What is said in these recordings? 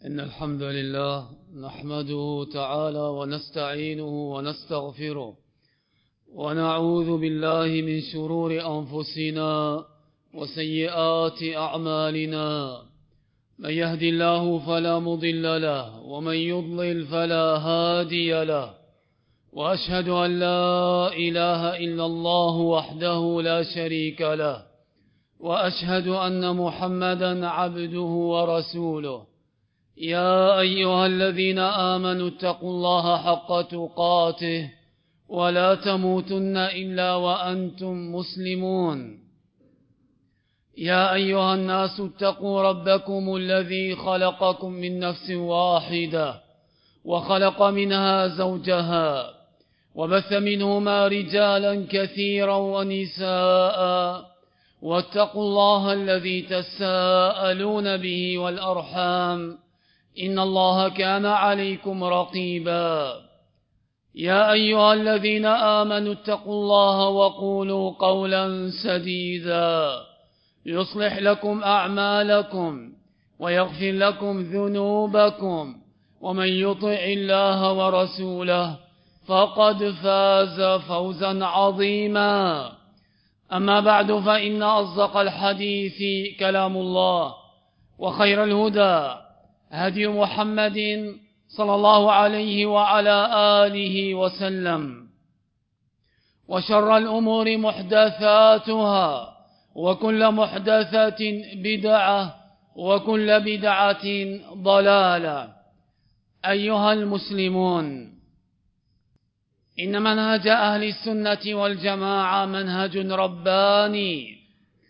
إن الحمد لله نحمده تعالى ونستعينه ونستغفره ونعوذ بالله من شرور أنفسنا وسيئات أعمالنا. من يهد الله فلا مضل له ومن يضلل فلا هادي له، وأشهد أن لا إله إلا الله وحده لا شريك له، وأشهد أن محمدا عبده ورسوله. يا أيها الذين آمنوا اتقوا الله حق تقاته ولا تموتن إلا وأنتم مسلمون. يا أيها الناس اتقوا ربكم الذي خلقكم من نفس واحدة وخلق منها زوجها وبث منهما رجالا كثيرا ونساء، واتقوا الله الذي تساءلون به والأرحام إن الله كان عليكم رقيبا. يا أيها الذين آمنوا اتقوا الله وقولوا قولا سديدا يصلح لكم أعمالكم ويغفر لكم ذنوبكم، ومن يطع الله ورسوله فقد فاز فوزا عظيما. أما بعد، فإن أصدق الحديث كلام الله، وخير الهدى هدي محمد صلى الله عليه وعلى آله وسلم، وشر الأمور محدثاتها، وكل محدثة بدعة، وكل بدعة ضلالة. أيها المسلمون، إن منهج أهل السنة والجماعة منهج رباني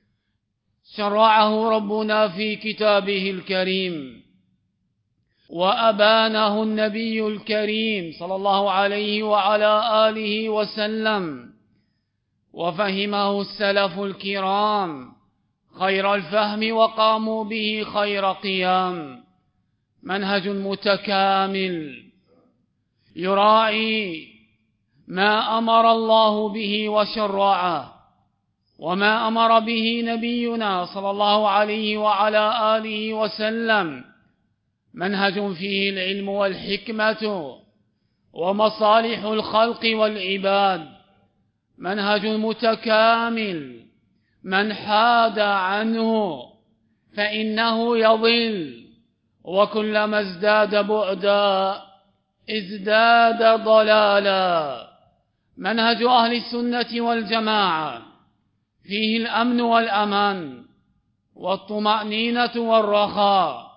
شرعه ربنا في كتابه الكريم، وأبانه النبي الكريم صلى الله عليه وعلى آله وسلم، وفهمه السلف الكرام خير الفهم وقاموا به خير قيام. منهج متكامل يراعي ما أمر الله به وشرعه، وما أمر به نبينا صلى الله عليه وعلى آله وسلم. منهج فيه العلم والحكمة ومصالح الخلق والعباد. منهج متكامل من حاد عنه فإنه يضل، وكلما ازداد بعدا ازداد ضلالا. منهج أهل السنة والجماعة فيه الأمن والأمان والطمأنينة والرخاء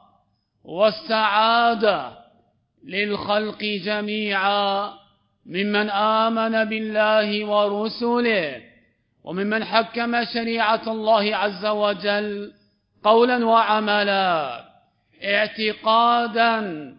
والسعادة للخلق جميعا، ممن آمن بالله ورسله، وممن حكم شريعة الله عز وجل قولا وعملا، اعتقادا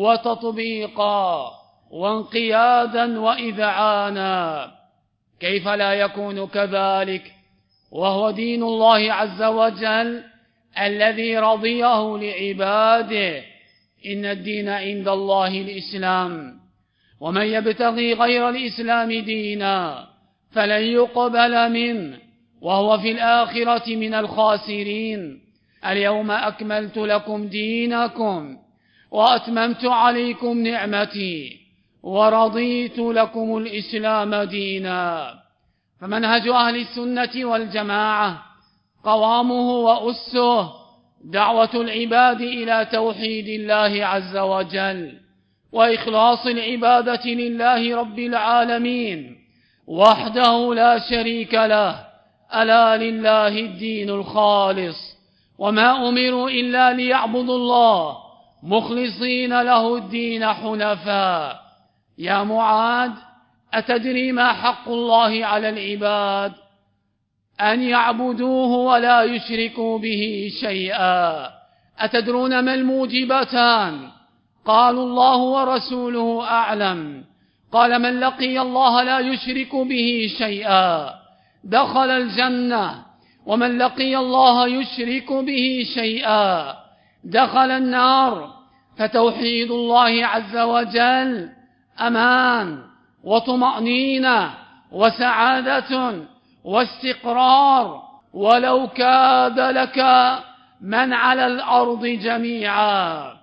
وتطبيقا، وانقيادا وإذعانا. كيف لا يكون كذلك وهو دين الله عز وجل الذي رضيه لعباده؟ إن الدين عند الله الإسلام، ومن يبتغي غير الإسلام دينا فلن يقبل منه وهو في الآخرة من الخاسرين. اليوم أكملت لكم دينكم وأتممت عليكم نعمتي ورضيت لكم الإسلام دينا. فمنهج أهل السنة والجماعة قوامه وأسه دعوة العباد إلى توحيد الله عز وجل وإخلاص العبادة لله رب العالمين وحده لا شريك له. ألا لله الدين الخالص، وما أمروا إلا ليعبدوا الله مخلصين له الدين حنفاء. يا معاذ، أتدري ما حق الله على العباد؟ أن يعبدوه ولا يشركوا به شيئا. أتدرون ما الموجبتان؟ قالوا الله ورسوله أعلم. قال: من لقي الله لا يشرك به شيئا دخل الجنة، ومن لقي الله يشرك به شيئا دخل النار. فتوحيد الله عز وجل أمان وطمأنينة وسعادة واستقرار، ولو كاد لك من على الأرض جميعا.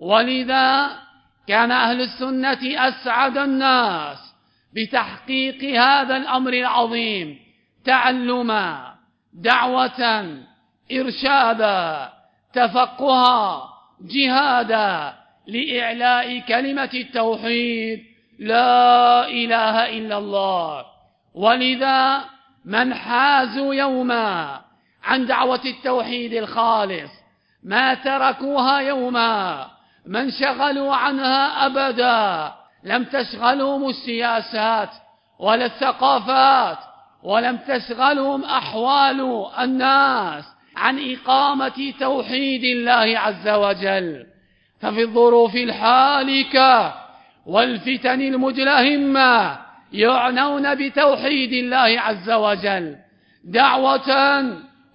ولذا كان أهل السنة أسعد الناس بتحقيق هذا الأمر العظيم، تعلما، دعوة، إرشادا، تفقها، جهادا، لإعلاء كلمة التوحيد لا إله إلا الله. ولذا من حازوا يوما عن دعوة التوحيد الخالص ما تركوها يوما، من شغلوا عنها أبدا، لم تشغلهم السياسات ولا الثقافات، ولم تشغلهم أحوال الناس عن إقامة توحيد الله عز وجل. ففي الظروف الحالكة والفتن المدلهمة يعنون بتوحيد الله عز وجل دعوة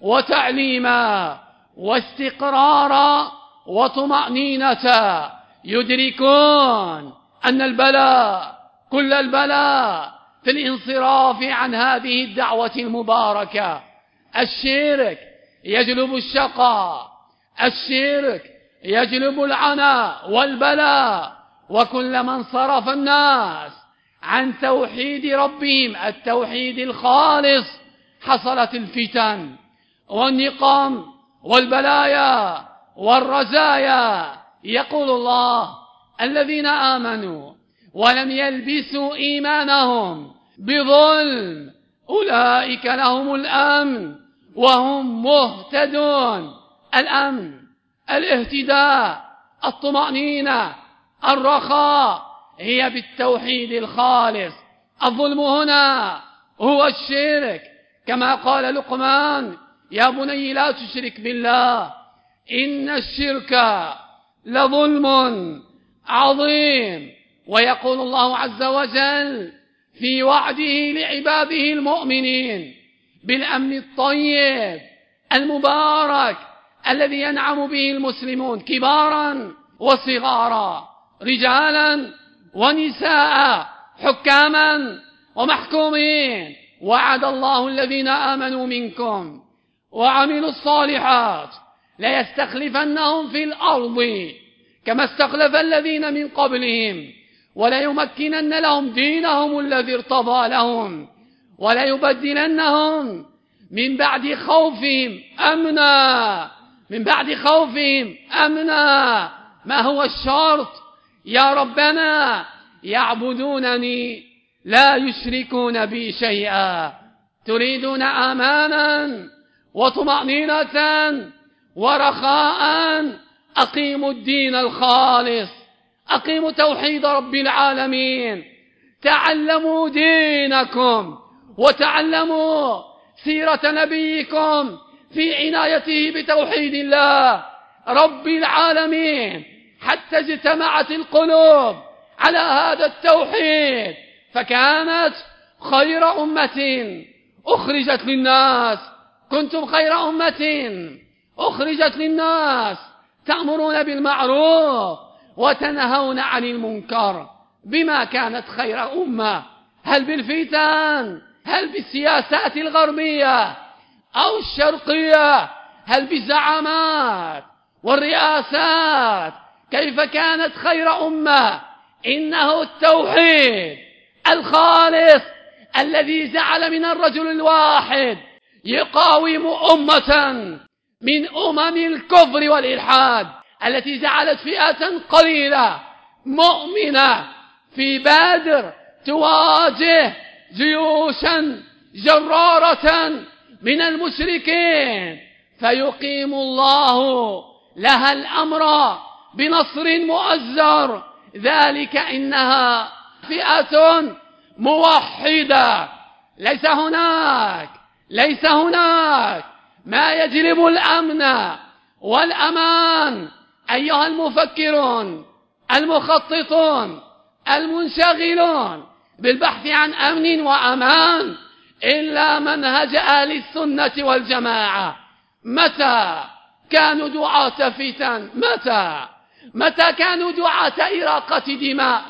وتعليما واستقرارا وطمأنينة، يدركون أن البلاء، كل البلاء في الانصراف عن هذه الدعوة المباركة. الشرك يجلب الشقاء، الشرك يجلب العناء والبلاء، وكلما انصرف الناس عن توحيد ربهم التوحيد الخالص حصلت الفتن والنقم والبلايا والرزايا. يقول الله: الذين آمنوا ولم يلبسوا إيمانهم بظلم أولئك لهم الأمن وهم مهتدون. الأمن، الاهتداء، الطمأنينة، الرخاء هي بالتوحيد الخالص. الظلم هنا هو الشرك، كما قال لقمان: يا بني لا تشرك بالله إن الشرك لظلم عظيم. ويقول الله عز وجل في وعده لعباده المؤمنين بالأمن الطيب المبارك الذي ينعم به المسلمون كبارا وصغارا، رجالا ونساء، حكاما ومحكومين: وعد الله الذين آمنوا منكم وعملوا الصالحات ليستخلفنهم في الأرض كما استخلف الذين من قبلهم وليمكنن لهم دينهم الذي ارتضى لهم وليبدلنهم من بعد خوفهم أمنا. من بعد خوفهم أمنا. ما هو الشرط؟ يا ربنا: يعبدونني لا يشركون بي شيئا. تريدون أمانا وطمأنينة ورخاء، أقيموا الدين الخالص، أقيموا توحيد رب العالمين، تعلموا دينكم وتعلموا سيرة نبيكم في عنايته بتوحيد الله رب العالمين، حتى اجتمعت القلوب على هذا التوحيد فكانت خير أمة أخرجت للناس. كنتم خير أمة أخرجت للناس تأمرون بالمعروف وتنهون عن المنكر. بما كانت خير أمة؟ هل بالفتن؟ هل بالسياسات الغربية أو الشرقية؟ هل بالزعامات والرئاسات؟ كيف كانت خير أمة؟ إنه التوحيد الخالص الذي جعل من الرجل الواحد يقاوم أمة من أمم الكفر والإلحاد التي جعلت فئة قليلة مؤمنة في بدر تواجه جيوشا جرارة من المشركين، فيقيم الله لها الأمر بنصر مؤزر. ذلك إنها فئة موحدة. ليس هناك ما يجلب الأمن والأمان أيها المفكرون المخططون المنشغلون بالبحث عن أمن وأمان إلا منهج أهل السنة والجماعة. متى كانوا دعاة فتن؟ متى كانوا دعاة إراقة دماء؟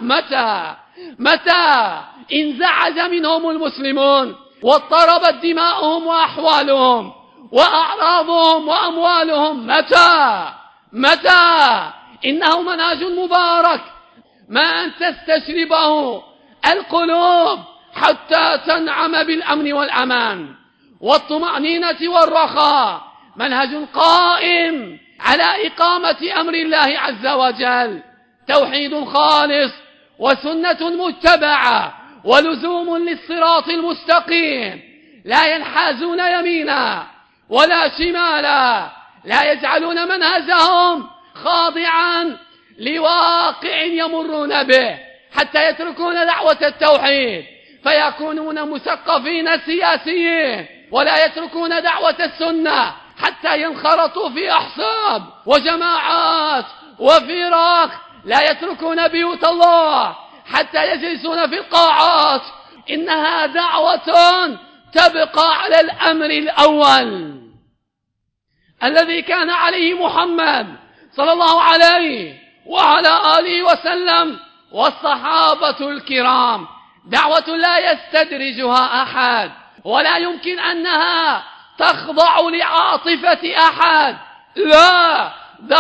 متى انزعج منهم المسلمون واضطربت دماؤهم وأحوالهم وأعراضهم وأموالهم؟ متى إنه منهج مبارك ما أن تستشربه القلوب حتى تنعم بالأمن والأمان والطمأنينة والرخاء، منهج قائم على إقامة أمر الله عز وجل، توحيد خالص وسنة متبعة ولزوم للصراط المستقيم، لا ينحازون يمينا ولا شمالا، لا يجعلون منهجهم خاضعا لواقع يمرون به حتى يتركون دعوة التوحيد فيكونون مثقفين سياسيين، ولا يتركون دعوة السنة حتى ينخرطوا في أحزاب وجماعات وفرق، لا يتركون بيوت الله حتى يجلسون في القاعات. إنها دعوة تبقى على الأمر الأول الذي كان عليه محمد صلى الله عليه وعلى آله وسلم والصحابة الكرام، دعوة لا يستدرجها أحد ولا يمكن أنها تخضع لعاطفة أحد، لا،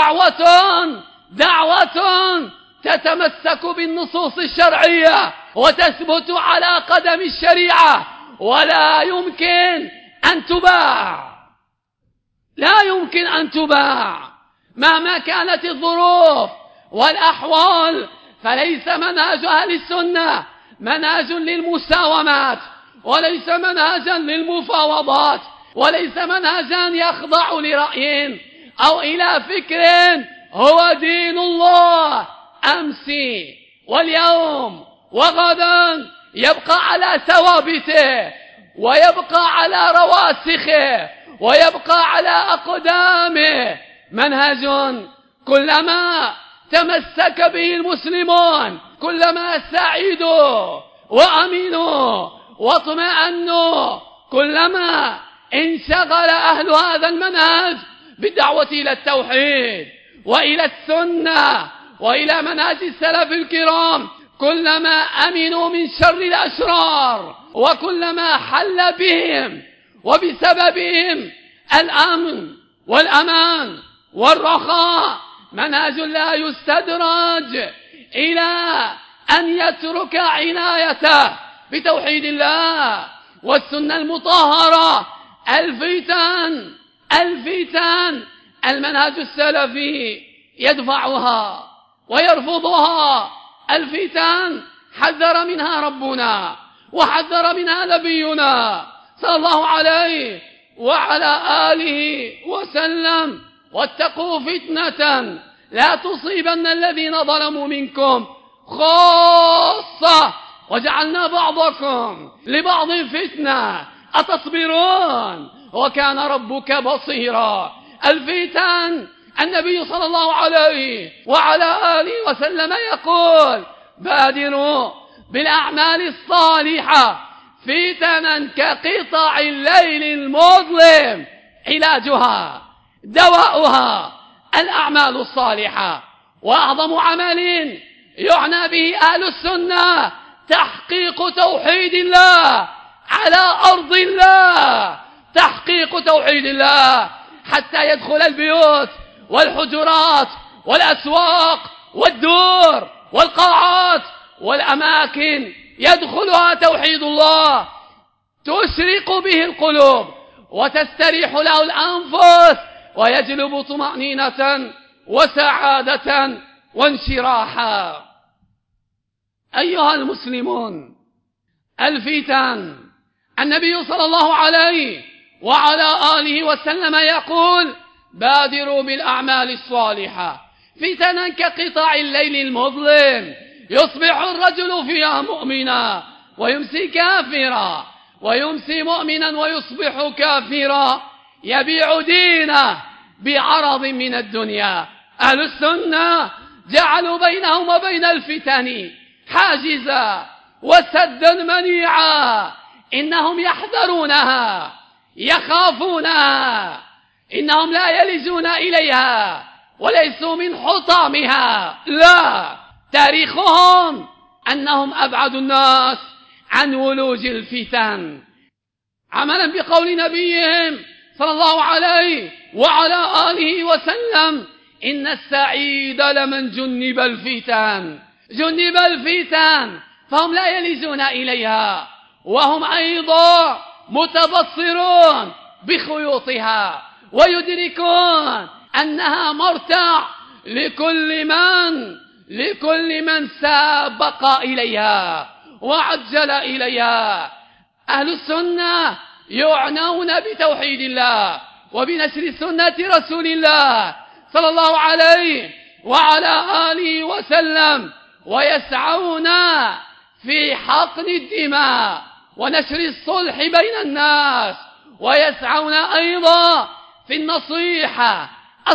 دعوة تتمسك بالنصوص الشرعية وتثبت على قدم الشريعة، ولا يمكن أن تباع، لا يمكن أن تباع مهما كانت الظروف والأحوال. فليس منهج أهل السنة منهج للمساومات، وليس منهجا للمفاوضات، وليس منهجا يخضع لرأي أو إلى فكر، هو دين الله أمس واليوم وغدا، يبقى على ثوابته ويبقى على رواسخه ويبقى على أقدامه، منهج كلما تمسك به المسلمون كلما سعدوا وأمنوا واطمأنوا، كلما انشغل أهل هذا المنهج بالدعوة إلى التوحيد وإلى السنة وإلى منهج السلف الكرام، كلما أمنوا من شر الأشرار وكلما حل بهم وبسببهم الأمن والأمان والرخاء. منهج لا يستدرج إلى أن يترك عنايته بتوحيد الله والسنة المطهرة. الفتن المنهج السلفي يدفعها ويرفضها، الفتن حذر منها ربنا وحذر منها نبينا صلى الله عليه وعلى آله وسلم: واتقوا فتنة لا تصيبن الذين ظلموا منكم خاصة وجعلنا بعضكم لبعض فتنة أتصبرون وكان ربك بصيرا. الفتن، النبي صلى الله عليه وعلى آله وسلم يقول: بادروا بالأعمال الصالحة فتنا كقطع الليل المظلم، علاجها دواؤها الأعمال الصالحة. وأعظم عمل يعنى به أهل السنة تحقيق توحيد الله على أرض الله، تحقيق توحيد الله حتى يدخل البيوت والحجرات والأسواق والدور والقاعات والأماكن يدخلها توحيد الله، تشرق به القلوب وتستريح له الأنفس ويجلب طمأنينة وسعادة وانشراحا. أيها المسلمون، الفتن، النبي صلى الله عليه وعلى آله وسلم يقول: بادروا بالأعمال الصالحة فتنا كقطع الليل المظلم، يصبح الرجل فيها مؤمنا ويمسي كافرا، ويمسي مؤمنا ويصبح كافرا، يبيع دينه بعرض من الدنيا. أهل السنة جعلوا بينهم وبين الفتن حاجزا وسدا منيعا، إنهم يحذرونها يخافونها، إنهم لا يلجون إليها وليسوا من حطامها، لا، تاريخهم أنهم أبعد الناس عن ولوج الفتن، عملا بقول نبيهم صلى الله عليه وعلى آله وسلم: إن السعيد لمن جنب الفتن. جنب الفتن فهم لا يلجون إليها، وهم أيضا متبصرون بخيوطها، ويدركون أنها مرتع لكل من سابق إليها وعجل إليها. أهل السنة يعنون بتوحيد الله وبنشر سنة رسول الله صلى الله عليه وعلى آله وسلم، ويسعون في حقن الدماء ونشر الصلح بين الناس، ويسعون أيضا في النصيحة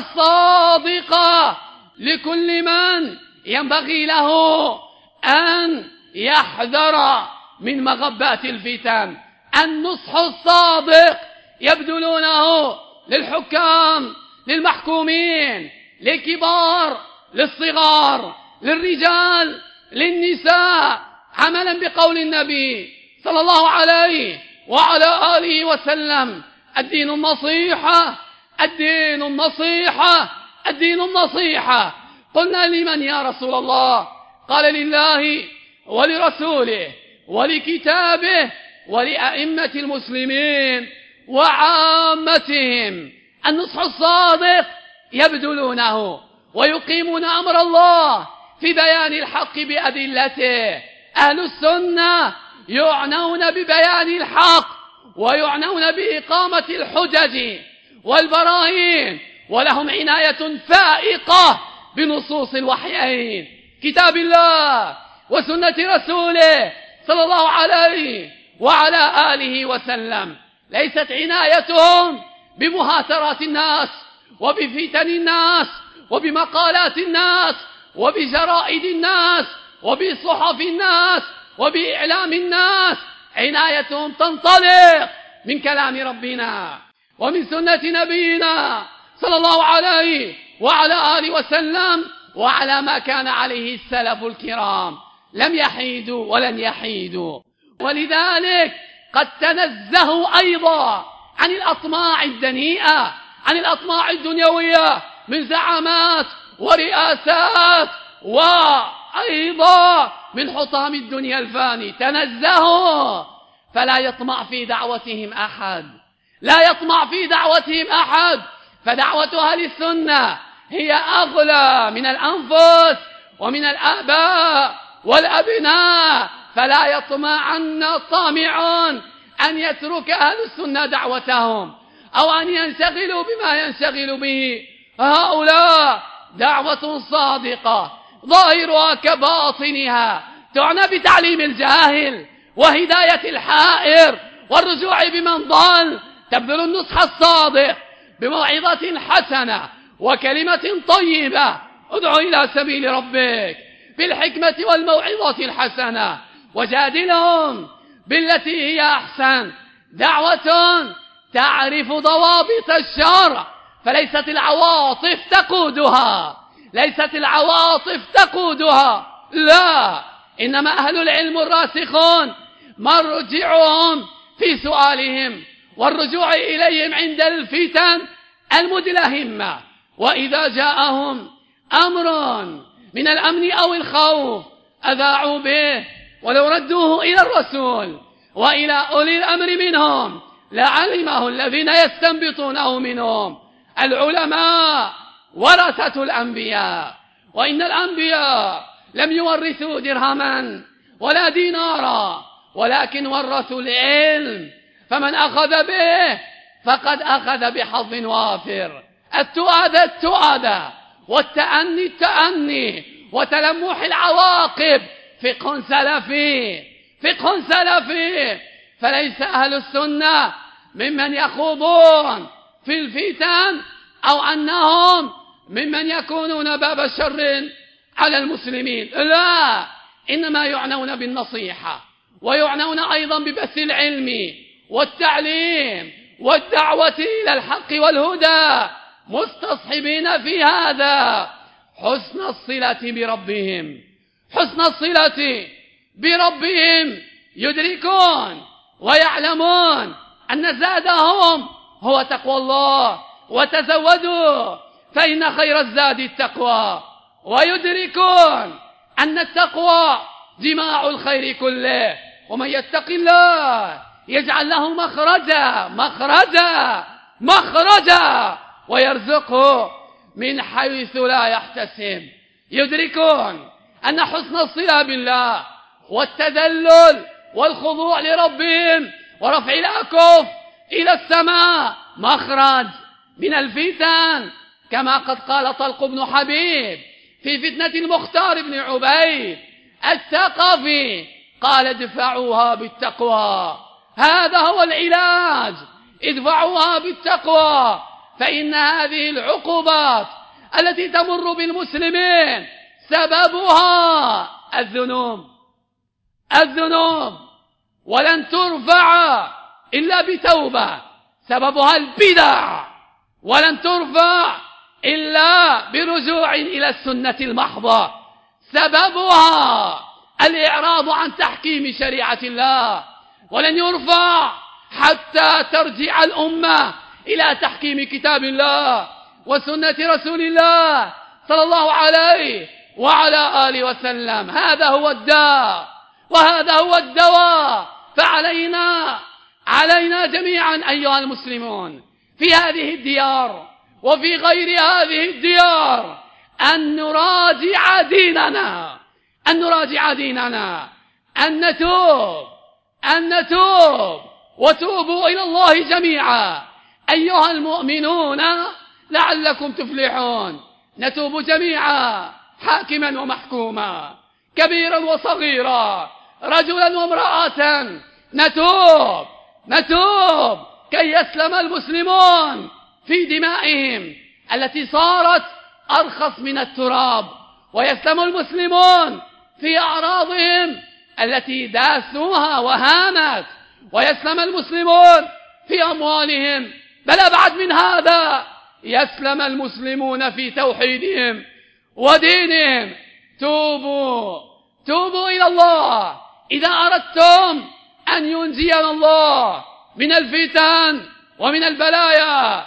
الصادقة لكل من ينبغي له أن يحذر من مغبات الفتن. النصح الصادق يبذلونه للحكام، للمحكومين، للكبار، للصغار، للرجال، للنساء، عملا بقول النبي صلى الله عليه وعلى آله وسلم: الدين النصيحة، الدين النصيحة، الدين النصيحة. قلنا: لمن يا رسول الله؟ قال: لله ولرسوله ولكتابه ولأئمة المسلمين وعامتهم. النصح الصادق يبذلونه ويقيمون أمر الله في بيان الحق بأدلته. أهل السنة يعنون ببيان الحق ويعنون بإقامة الحجج والبراهين، ولهم عناية فائقة بنصوص الوحيين، كتاب الله وسنة رسوله صلى الله عليه وعلى آله وسلم. ليست عنايتهم بمهاترات الناس وبفتن الناس وبمقالات الناس وبجرائد الناس وبصحف الناس وبإعلام الناس. عنايتهم تنطلق من كلام ربنا ومن سنة نبينا صلى الله عليه وعلى آله وسلم، وعلى ما كان عليه السلف الكرام، لم يحيدوا ولن يحيدوا. ولذلك قد تنزهوا أيضا عن الأطماع الدنيئة، عن الأطماع الدنيوية من زعامات ورئاسات، وأيضا من حطام الدنيا الفاني. تنزهوا، فلا يطمع في دعوتهم أحد، لا يطمع في دعوتهم أحد. فدعوة أهل السنة هي أغلى من الأنفس ومن الآباء والأبناء، فلا يطمعن طامعون أن يترك أهل السنة دعوتهم أو أن ينشغلوا بما ينشغل به هؤلاء. دعوة صادقة ظاهرها كباطنها، تعنى بتعليم الجاهل وهداية الحائر والرجوع بمن ضل. تبذل النصح الصادق بموعظة حسنة وكلمة طيبة. ادع إلى سبيل ربك بالحكمة والموعظة الحسنة وجادلهم بالتي هي أحسن. دعوة تعرف ضوابط الشرع، فليست العواطف تقودها، ليست العواطف تقودها، لا، إنما أهل العلم الراسخون مرجعهم في سؤالهم والرجوع إليهم عند الفتن المدلهمة. وإذا جاءهم أمر من الأمن أو الخوف أذاعوا به، ولو ردوه إلى الرسول وإلى أولي الأمر منهم لعلمه الذين يستنبطونه منهم. العلماء ورثة الأنبياء، وإن الأنبياء لم يورثوا درهما ولا دينارا، ولكن ورثوا العلم، فمن أخذ به فقد أخذ بحظ وافر. التؤادة التؤادة، والتأني التأني، وتلمح العواقب فقه سلفي، فقه سلفي. فليس أهل السنة ممن يخوضون في الفتن أو أنهم ممن يكونون باب شر على المسلمين، لا، إنما يعنون بالنصيحة، ويعنون أيضا ببث العلم والتعليم والدعوة إلى الحق والهدى، مستصحبين في هذا حسن الصلة بربهم، حسن الصلة بربهم. يدركون ويعلمون أن زادهم هو تقوى الله، وتزودوا فإن خير الزاد التقوى، ويدركون أن التقوى جماع الخير كله. ومن يتق الله يجعل له مخرجا ويرزقه من حيث لا يحتسب. يدركون أن حسن الصلة بالله والتذلل والخضوع لربهم ورفع الأكف إلى السماء مخرج من الفتن، كما قد قال طلق بن حبيب في فتنة المختار بن عبيد الثقفي، قال ادفعوها بالتقوى. هذا هو العلاج، ادفعوها بالتقوى، فإن هذه العقوبات التي تمر بالمسلمين سببها الذنوب، ولن ترفع إلا بتوبة. سببها البدع، ولن ترفع إلا برجوع إلى السنة المحضة. سببها الإعراض عن تحكيم شريعة الله، ولن يرفع حتى ترجع الأمة إلى تحكيم كتاب الله وسنة رسول الله صلى الله عليه وعلى آله وسلم. هذا هو الداء وهذا هو الدواء. فعلينا جميعا أيها المسلمون في هذه الديار وفي غير هذه الديار أن نراجع ديننا، أن نتوب وتوبوا إلى الله جميعا أيها المؤمنون لعلكم تفلحون. نتوب جميعا، حاكما ومحكوما، كبيرا وصغيرا، رجلا وامرأة، نتوب كي يسلم المسلمون في دمائهم التي صارت أرخص من التراب، ويسلم المسلمون في أعراضهم التي داسوها وهانت، ويسلم المسلمون في أموالهم، بل أبعد من هذا يسلم المسلمون في توحيدهم ودينهم. توبوا إلى الله إذا أردتم أن ينجينا الله من الفتن ومن البلايا.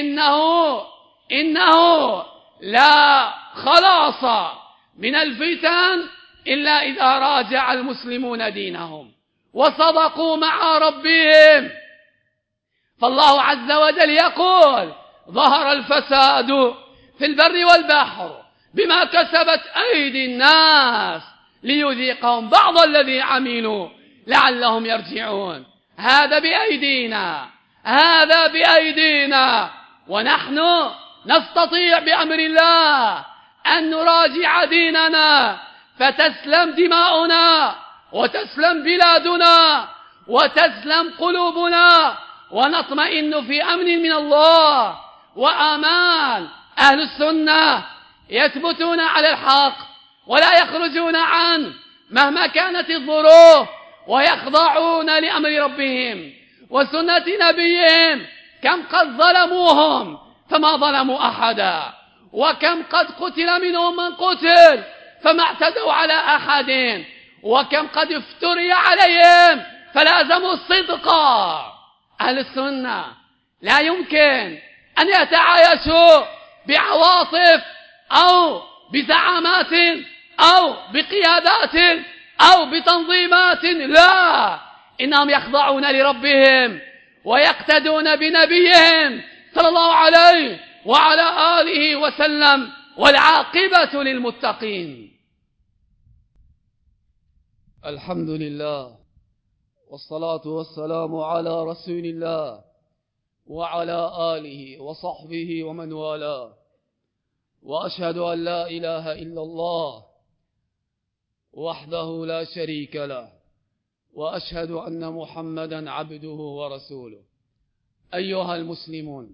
إنه لا خلاص من الفتن إلا إذا راجع المسلمون دينهم وصدقوا مع ربهم. فالله عز وجل يقول: ظهر الفساد في البر والبحر بما كسبت أيدي الناس ليذيقهم بعض الذي عملوا لعلهم يرجعون. هذا بأيدينا، ونحن نستطيع بأمر الله أن نراجع ديننا، فتسلم دماؤنا وتسلم بلادنا وتسلم قلوبنا، ونطمئن في أمن من الله وأمان. أهل السنة يثبتون على الحق ولا يخرجون عنه مهما كانت الظروف، ويخضعون لأمر ربهم وسنة نبيهم. كم قد ظلموهم فما ظلموا أحدا، وكم قد قتل منهم من قتل فما اعتدوا على أحد، وكم قد افتري عليهم فلازموا الصدق. أهل السنة لا يمكن أن يتعايشوا بعواطف أو بزعامات أو بقيادات أو بتنظيمات، لا، إنهم يخضعون لربهم ويقتدون بنبيهم صلى الله عليه وعلى آله وسلم، والعاقبة للمتقين. الحمد لله، والصلاة والسلام على رسول الله وعلى آله وصحبه ومن والاه، وأشهد أن لا إله إلا الله وحده لا شريك له، وأشهد أن محمدا عبده ورسوله. أيها المسلمون،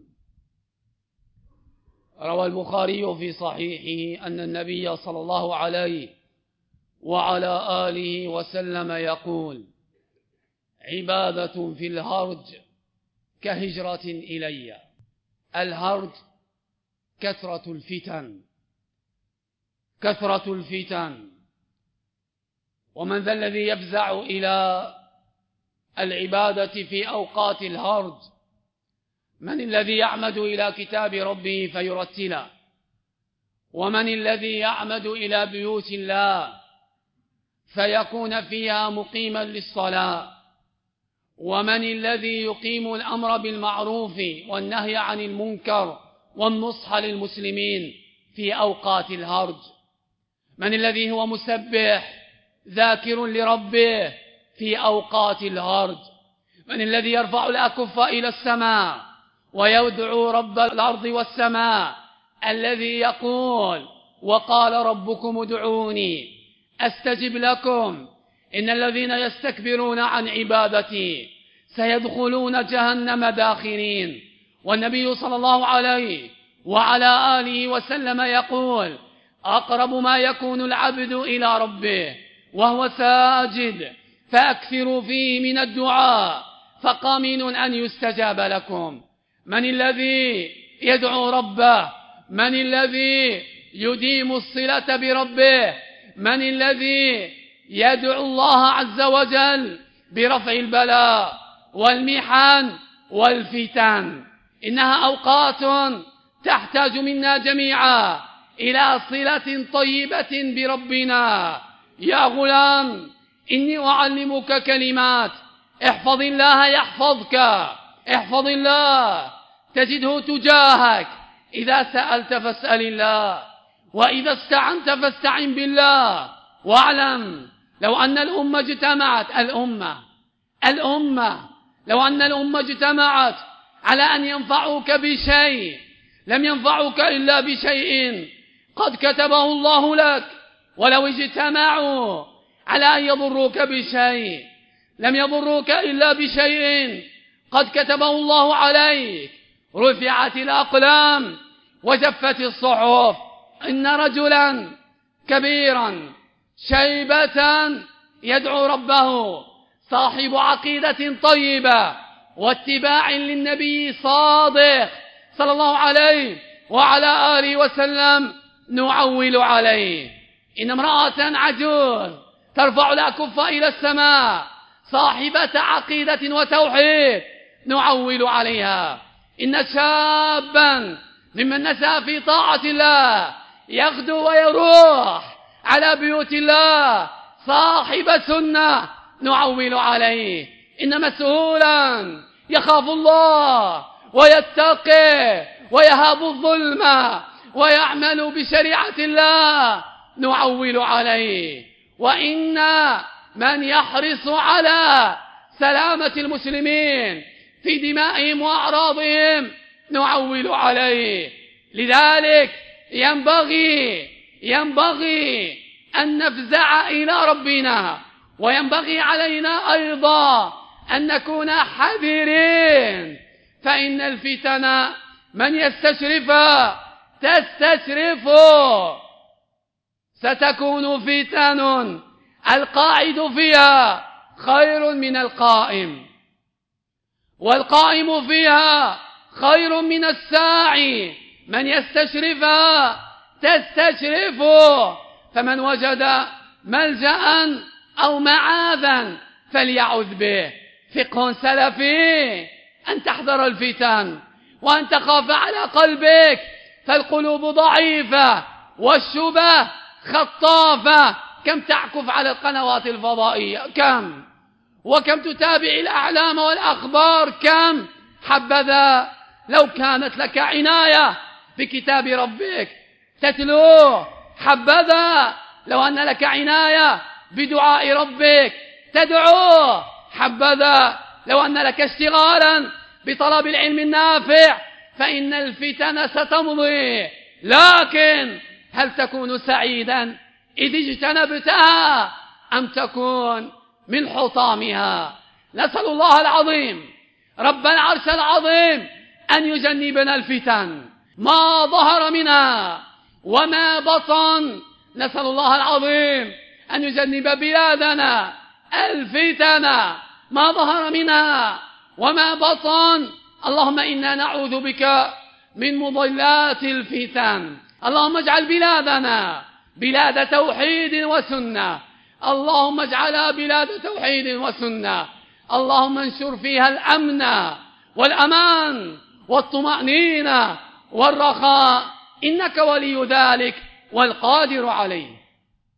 روى البخاري في صحيحه أن النبي صلى الله عليه وعلى آله وسلم يقول: عبادة في الهرج كهجرة إلي. الهرج كثرة الفتن. ومن ذا الذي يفزع إلى العبادة في أوقات الهرج؟ من الذي يعمد إلى كتاب ربه فيرتله ومن الذي يعمد إلى بيوت الله فيكون فيها مقيما للصلاة؟ ومن الذي يقيم الأمر بالمعروف والنهي عن المنكر والنصح للمسلمين في أوقات الهرج؟ من الذي هو مسبح ذاكر لربه في أوقات الهرج؟ من الذي يرفع الأكف إلى السماء ويدعو رب الأرض والسماء الذي يقول وقال ربكم ادعوني أستجب لكم إن الذين يستكبرون عن عبادتي سيدخلون جهنم داخرين؟ والنبي صلى الله عليه وعلى آله وسلم يقول أقرب ما يكون العبد إلى ربه وهو ساجد فأكثروا فيه من الدعاء فقامن أن يستجاب لكم. من الذي يدعو ربه؟ من الذي يديم الصلة بربه؟ من الذي يدعو الله عز وجل برفع البلاء والمحن والفتن؟ إنها أوقات تحتاج منا جميعا إلى صلة طيبة بربنا. يا غلام إني أعلمك كلمات، احفظ الله يحفظك، احفظ الله تجده تجاهك. إذا سألت فاسأل الله، وإذا استعنت فاستعن بالله. واعلم لو أن الأمة اجتمعت لو أن الأمة اجتمعت على أن ينفعوك بشيء لم ينفعوك إلا بشيء قد كتبه الله لك، ولو اجتمعوا على أن يضروك بشيء لم يضروك إلا بشيء قد كتبه الله عليك. رفعت الأقلام وجفت الصحف. إن رجلا كبيرا شيبة يدعو ربه صاحب عقيدة طيبة واتباع للنبي صادق صلى الله عليه وعلى آله وسلم نعول عليه. إن امرأة عجوز ترفع الأكف إلى السماء صاحبة عقيدة وتوحيد نعول عليها. إن شابا ممن نسى في طاعة الله يغدو ويروح على بيوت الله صاحب سنة نعول عليه. إن مسؤولا يخاف الله ويتقي ويهاب الظلم ويعمل بشريعة الله نعول عليه. وإن من يحرص على سلامة المسلمين في دمائهم وأعراضهم نعول عليه. لذلك ينبغي أن نفزع إلى ربنا، وينبغي علينا أيضا أن نكون حذرين، فإن الفتن من يستشرف تستشرف. ستكون فتن القاعد فيها خير من القائم، والقائم فيها خير من الساعي. من يستشرف تستشرف. فمن وجد ملجأ أو معاذا فليعذ به. فقه سلفي أن تحذر الفتن وأن تخاف على قلبك، فالقلوب ضعيفة والشبه خطافة. كم تعكف على القنوات الفضائية، وكم تتابع الأعلام والأخبار، حبذا لو كانت لك عناية بكتاب ربك تتلوه، حبذا لو أن لك عناية بدعاء ربك تدعوه، حبذا لو أن لك اشتغالا بطلب العلم النافع، فإن الفتن ستمضي. لكن هل تكون سعيدا إذ اجتنبتها أم تكون من حطامها؟ نسأل الله العظيم رب العرش العظيم أن يجنبنا الفتن ما ظهر منها وما بطن. نسأل الله العظيم أن يجنب بلادنا الفتن ما ظهر منها وما بطن. اللهم إنا نعوذ بك من مضلات الفتن. اللهم اجعل بلادنا بلاد توحيد وسنة، اللهم اجعلها بلاد توحيد وسنة. اللهم انشر فيها الأمن والأمان والطمأنينة والرخاء إنك ولي ذلك والقادر عليه.